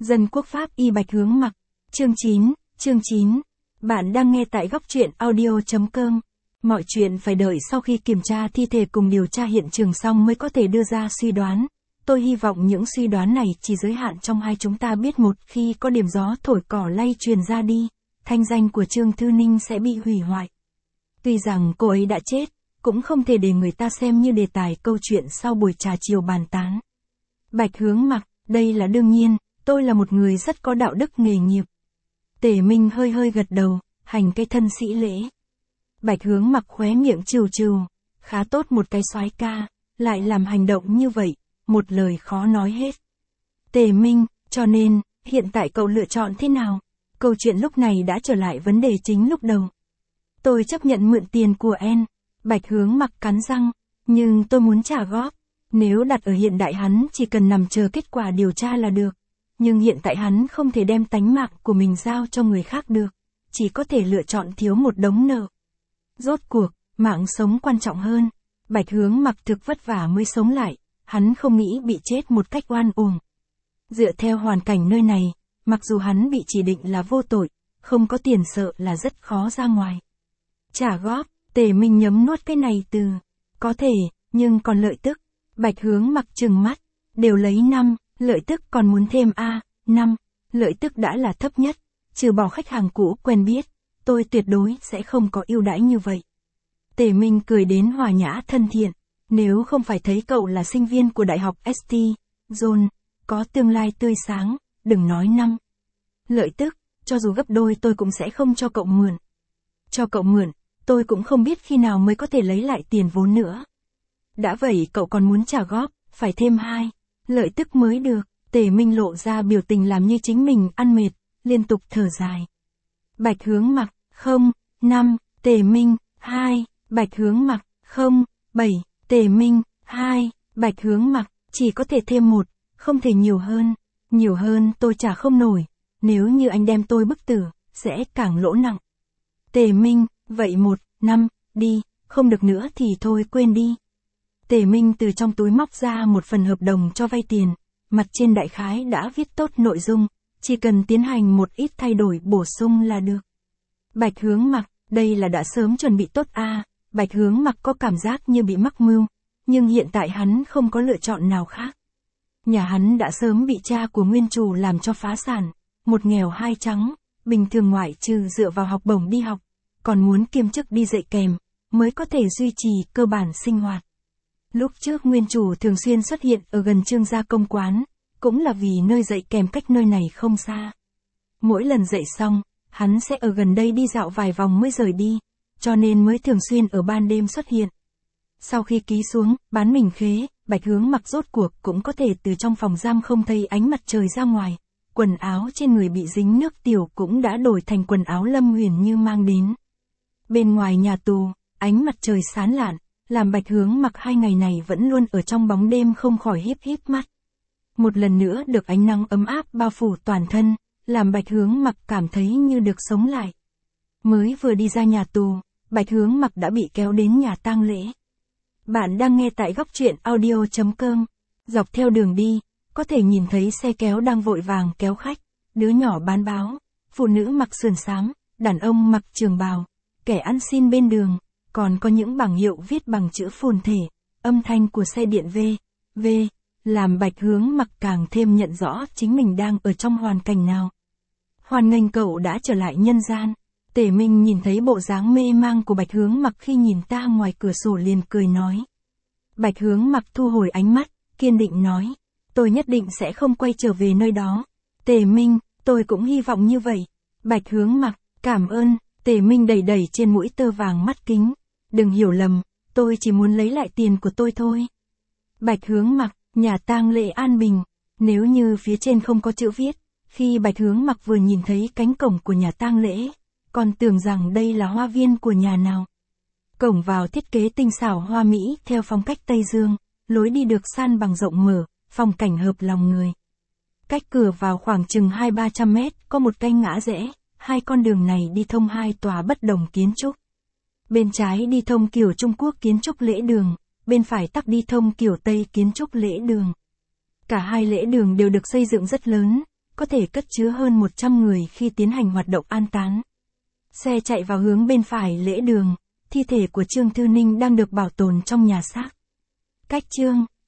Dân quốc Pháp y Bạch Hướng Mặc. Chương 9. Bạn đang nghe tại góc truyện audio.com. Mọi chuyện phải đợi sau khi kiểm tra thi thể cùng điều tra hiện trường xong mới có thể đưa ra suy đoán. Tôi hy vọng những suy đoán này chỉ giới hạn trong hai chúng ta biết, một khi có điểm gió thổi cỏ lay truyền ra đi, thanh danh của Trương Thư Ninh sẽ bị hủy hoại. Tuy rằng cô ấy đã chết, cũng không thể để người ta xem như đề tài câu chuyện sau buổi trà chiều bàn tán. Bạch Hướng Mặc, đây là đương nhiên, tôi là một người rất có đạo đức nghề nghiệp. Tề Minh hơi hơi gật đầu, hành cái thân sĩ lễ. Bạch Hướng Mặc khóe miệng trừ trừ, khá tốt, một cái soái ca, lại làm hành động như vậy, một lời khó nói hết. Tề Minh, cho nên, hiện tại cậu lựa chọn thế nào? Câu chuyện lúc này đã trở lại vấn đề chính lúc đầu. Tôi chấp nhận mượn tiền của En. Bạch Hướng Mặc cắn răng, nhưng tôi muốn trả góp. Nếu đặt ở hiện đại hắn chỉ cần nằm chờ kết quả điều tra là được. Nhưng hiện tại hắn không thể đem tánh mạng của mình giao cho người khác được. Chỉ có thể lựa chọn thiếu một đống nợ. Rốt cuộc, mạng sống quan trọng hơn. Bạch Hướng Mặc thực vất vả mới sống lại. Hắn không nghĩ bị chết một cách oan uổng. Dựa theo hoàn cảnh nơi này, mặc dù hắn bị chỉ định là vô tội, không có tiền sợ là rất khó ra ngoài. Trả góp, Tề Minh nhấm nuốt cái này từ. Có thể, nhưng còn lợi tức. Bạch Hướng Mặc trừng mắt. Đều lấy 5, lợi tức còn muốn thêm 5, lợi tức đã là thấp nhất. Trừ bỏ khách hàng cũ quen biết, tôi tuyệt đối sẽ không có ưu đãi như vậy. Tề Minh cười đến hòa nhã thân thiện. Nếu không phải thấy cậu là sinh viên của Đại học St. John, có tương lai tươi sáng, đừng nói 5. Lợi tức, cho dù gấp đôi tôi cũng sẽ không cho cậu mượn. Cho cậu mượn, tôi cũng không biết khi nào mới có thể lấy lại tiền vốn nữa. Đã vậy cậu còn muốn trả góp, phải thêm 2, lợi tức mới được. Tề Minh lộ ra biểu tình làm như chính mình ăn mệt, liên tục thở dài. Bạch Hướng Mặc, 5, Tề Minh, 2, Bạch Hướng Mặc, 7, Tề Minh, 2, Bạch Hướng Mặc, chỉ có thể thêm 1, không thể nhiều hơn. Nhiều hơn tôi trả không nổi, nếu như anh đem tôi bức tử, sẽ càng lỗ nặng. Tề Minh, vậy 1-5, đi, không được nữa thì thôi quên đi. Tề Minh từ trong túi móc ra một phần hợp đồng cho vay tiền, mặt trên đại khái đã viết tốt nội dung, chỉ cần tiến hành một ít thay đổi bổ sung là được. Bạch Hướng Mặc, đây là đã sớm chuẩn bị tốt à? Bạch Hướng Mặc có cảm giác như bị mắc mưu, nhưng hiện tại hắn không có lựa chọn nào khác. Nhà hắn đã sớm bị cha của nguyên chủ làm cho phá sản, một nghèo hai trắng, bình thường ngoại trừ dựa vào học bổng đi học, còn muốn kiêm chức đi dạy kèm, mới có thể duy trì cơ bản sinh hoạt. Lúc trước nguyên chủ thường xuyên xuất hiện ở gần Trương gia công quán, cũng là vì nơi dạy kèm cách nơi này không xa. Mỗi lần dạy xong, hắn sẽ ở gần đây đi dạo vài vòng mới rời đi, cho nên mới thường xuyên ở ban đêm xuất hiện. Sau khi ký xuống, bán mình khế, Bạch Hướng Mặc rốt cuộc cũng có thể từ trong phòng giam không thấy ánh mặt trời ra ngoài. Quần áo trên người bị dính nước tiểu cũng đã đổi thành quần áo Lâm Huyền Như mang đến. Bên ngoài nhà tù, ánh mặt trời sáng lạn, làm Bạch Hướng Mặc 2 ngày này vẫn luôn ở trong bóng đêm không khỏi híp híp mắt. Một lần nữa được ánh nắng ấm áp bao phủ toàn thân, làm Bạch Hướng Mặc cảm thấy như được sống lại. Mới vừa đi ra nhà tù, Bạch Hướng Mặc đã bị kéo đến nhà tang lễ. Bạn đang nghe tại góc truyện audio.com. Dọc theo đường đi, có thể nhìn thấy xe kéo đang vội vàng kéo khách, đứa nhỏ bán báo, phụ nữ mặc sườn xám, đàn ông mặc trường bào, kẻ ăn xin bên đường, còn có những bảng hiệu viết bằng chữ phồn thể, âm thanh của xe điện V, làm Bạch Hướng Mặc càng thêm nhận rõ chính mình đang ở trong hoàn cảnh nào. Hoan nghênh cậu đã trở lại nhân gian. Tề Minh nhìn thấy bộ dáng mê mang của Bạch Hướng Mặc khi nhìn ta ngoài cửa sổ liền cười nói. Bạch Hướng Mặc thu hồi ánh mắt, kiên định nói. Tôi nhất định sẽ không quay trở về nơi đó. Tề Minh, tôi cũng hy vọng như vậy. Bạch Hướng Mặc, cảm ơn. Tề Minh đẩy đẩy trên mũi tơ vàng mắt kính. Đừng hiểu lầm, tôi chỉ muốn lấy lại tiền của tôi thôi. Bạch Hướng Mặc, nhà tang lễ an bình. Nếu như phía trên không có chữ viết, khi Bạch Hướng Mặc vừa nhìn thấy cánh cổng của nhà tang lễ, còn tưởng rằng đây là hoa viên của nhà nào. Cổng vào thiết kế tinh xảo hoa mỹ theo phong cách Tây Dương, lối đi được san bằng rộng mở, phong cảnh hợp lòng người. Cách cửa vào khoảng chừng 200-300 mét có một kênh ngã rẽ, 2 con đường này đi thông 2 tòa bất đồng kiến trúc. Bên trái đi thông kiểu Trung Quốc kiến trúc lễ đường, bên phải tắc đi thông kiểu Tây kiến trúc lễ đường. Cả hai lễ đường đều được xây dựng rất lớn, có thể cất chứa hơn 100 người khi tiến hành hoạt động an táng. Xe chạy vào hướng bên phải lễ đường, thi thể của Trương Thư Ninh đang được bảo tồn trong nhà xác. Cách Trương